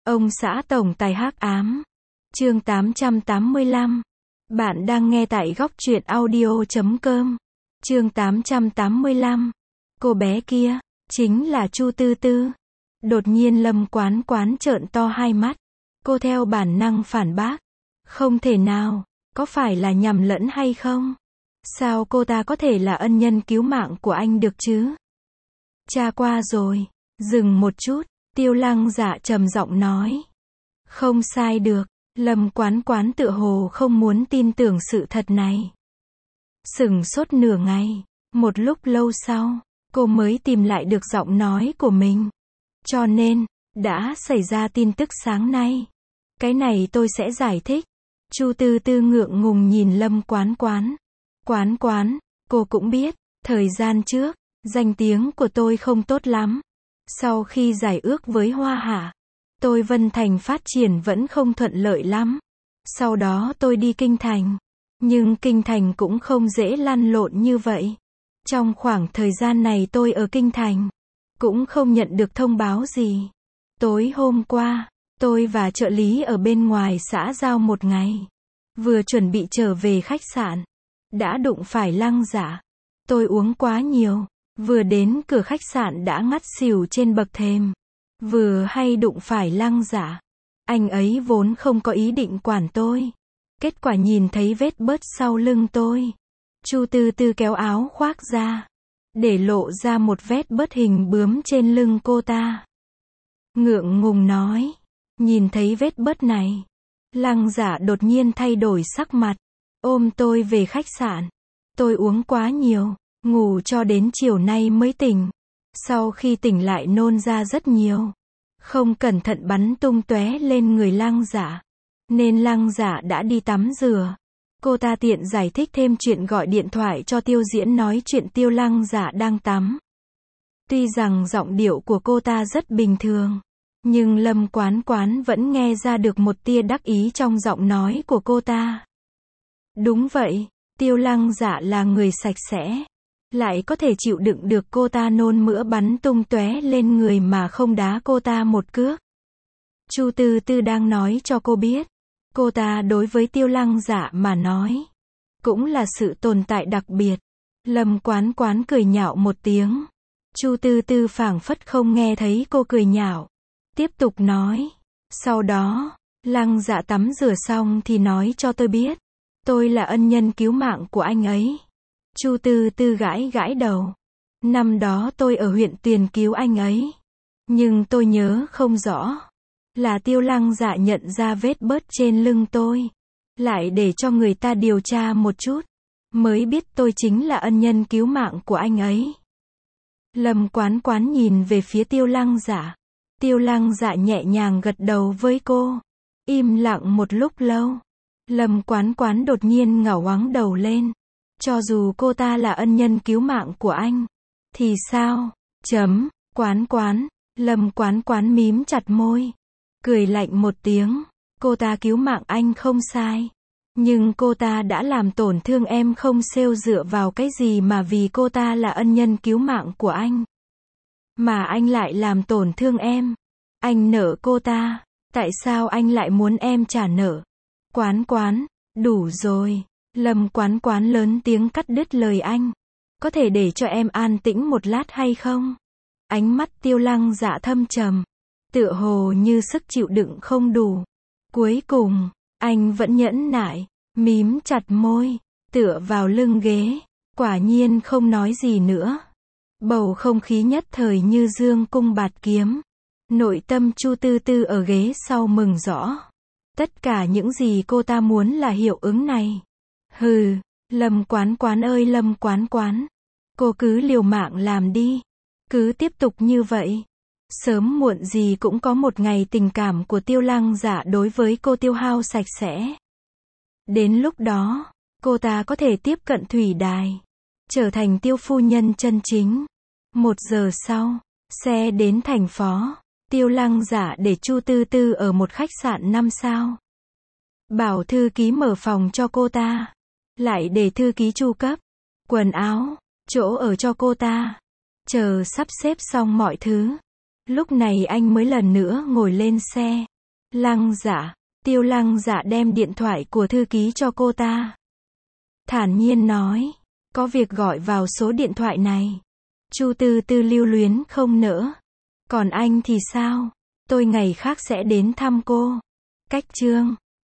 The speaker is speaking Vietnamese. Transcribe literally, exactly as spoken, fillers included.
Ông xã tổng tài hắc ám. Chương tám trăm tám mươi lăm. Bạn đang nghe tại góc truyện audio chấm com. Chương tám trăm tám mươi lăm. Cô bé kia, chính là Chu Tư Tư. Đột nhiên Lâm Quán Quán trợn to hai mắt. Cô theo bản năng phản bác. Không thể nào, có phải là nhầm lẫn hay không? Sao cô ta có thể là ân nhân cứu mạng của anh được chứ? Tra qua rồi. Dừng một chút, Tiêu Lăng Dạ trầm giọng nói. Không sai được, Lâm Quán Quán tựa hồ không muốn tin tưởng sự thật này. Sửng sốt nửa ngày, một lúc lâu sau, cô mới tìm lại được giọng nói của mình. Cho nên, đã xảy ra tin tức sáng nay. Cái này tôi sẽ giải thích. Chu Tư Tư ngượng ngùng nhìn Lâm Quán Quán. Quán Quán, cô cũng biết, thời gian trước, danh tiếng của tôi không tốt lắm. Sau khi giải ước với Hoa Hạ, tôi Vân Thành phát triển vẫn không thuận lợi lắm. Sau đó tôi đi Kinh Thành. Nhưng Kinh Thành cũng không dễ lăn lộn như vậy. Trong khoảng thời gian này tôi ở Kinh Thành, cũng không nhận được thông báo gì. Tối hôm qua, tôi và trợ lý ở bên ngoài xã giao một ngày. Vừa chuẩn bị trở về khách sạn, đã đụng phải Lăng Dạ. Tôi uống quá nhiều, vừa đến cửa khách sạn đã ngất xỉu trên bậc thềm. Vừa hay đụng phải Lăng Dạ. Anh ấy vốn không có ý định quản tôi. Kết quả nhìn thấy vết bớt sau lưng tôi. Chu Tư Tư kéo áo khoác ra, để lộ ra một vết bớt hình bướm trên lưng cô ta. Ngượng ngùng nói. Nhìn thấy vết bớt này, Lăng Dạ đột nhiên thay đổi sắc mặt. Ôm tôi về khách sạn. Tôi uống quá nhiều, ngủ cho đến chiều nay mới tỉnh. Sau khi tỉnh lại nôn ra rất nhiều. Không cẩn thận bắn tung tóe lên người Lăng Dạ. Nên Lăng Dạ đã đi tắm rửa. Cô ta tiện giải thích thêm chuyện gọi điện thoại cho Tiêu Diễn nói chuyện Tiêu Lăng Dạ đang tắm. Tuy rằng giọng điệu của cô ta rất bình thường, nhưng Lâm Quán Quán vẫn nghe ra được một tia đắc ý trong giọng nói của cô ta. Đúng vậy, Tiêu Lăng Dạ là người sạch sẽ. Lại có thể chịu đựng được cô ta nôn mửa bắn tung tóe lên người mà không đá cô ta một cước. Chu Tư Tư đang nói cho cô biết. Cô ta đối với Tiêu Lăng Dạ mà nói, cũng là sự tồn tại đặc biệt. Lâm Quán Quán cười nhạo một tiếng. Chu Tư Tư phảng phất không nghe thấy cô cười nhạo. Tiếp tục nói. Sau đó, Lăng Dạ tắm rửa xong thì nói cho tôi biết. Tôi là ân nhân cứu mạng của anh ấy. Chu Tư Tư gãi gãi đầu. Năm đó tôi ở huyện Tuyền cứu anh ấy. Nhưng tôi nhớ không rõ. Là Tiêu Lăng Dạ nhận ra vết bớt trên lưng tôi. Lại để cho người ta điều tra một chút. Mới biết tôi chính là ân nhân cứu mạng của anh ấy. Lâm Quán Quán nhìn về phía Tiêu Lăng Dạ. Tiêu Lăng Dạ nhẹ nhàng gật đầu với cô. Im lặng một lúc lâu. Lâm Quán Quán đột nhiên ngẩng ngoáng đầu lên. Cho dù cô ta là ân nhân cứu mạng của anh, thì sao? Chấm, Quán Quán. Lâm Quán Quán mím chặt môi. Cười lạnh một tiếng. Cô ta cứu mạng anh không sai. Nhưng cô ta đã làm tổn thương em không xêu dựa vào cái gì mà vì cô ta là ân nhân cứu mạng của anh. Mà anh lại làm tổn thương em. Anh nợ cô ta. Tại sao anh lại muốn em trả nợ? Quán Quán, đủ rồi. Lâm Quán Quán lớn tiếng cắt đứt lời anh. Có thể để cho em an tĩnh một lát hay không? Ánh mắt Tiêu Lăng Dạ thâm trầm. Tựa hồ như sức chịu đựng không đủ. Cuối cùng, anh vẫn nhẫn nại, mím chặt môi, tựa vào lưng ghế. Quả nhiên không nói gì nữa. Bầu không khí nhất thời như dương cung bạt kiếm. Nội tâm Chu Tư Tư ở ghế sau mừng rõ. Tất cả những gì cô ta muốn là hiệu ứng này. Hừ, Lâm Quán Quán ơi Lâm Quán Quán. Cô cứ liều mạng làm đi. Cứ tiếp tục như vậy. Sớm muộn gì cũng có một ngày tình cảm của Tiêu Lăng Dạ đối với cô tiêu hao sạch sẽ. Đến lúc đó, cô ta có thể tiếp cận thủy đài. Trở thành Tiêu phu nhân chân chính. Một giờ sau, xe đến thành phố. Tiêu Lăng Dạ để Chu Tư Tư ở một khách sạn năm sao. Bảo thư ký mở phòng cho cô ta. Lại để thư ký chu cấp quần áo, chỗ ở cho cô ta. Chờ sắp xếp xong mọi thứ. Lúc này anh mới lần nữa ngồi lên xe. Lăng Dạ. Tiêu Lăng Dạ đem điện thoại của thư ký cho cô ta. Thản nhiên nói. Có việc gọi vào số điện thoại này. Chu Tư Tư lưu luyến không nỡ. Còn anh thì sao? Tôi ngày khác sẽ đến thăm cô. Cách chương.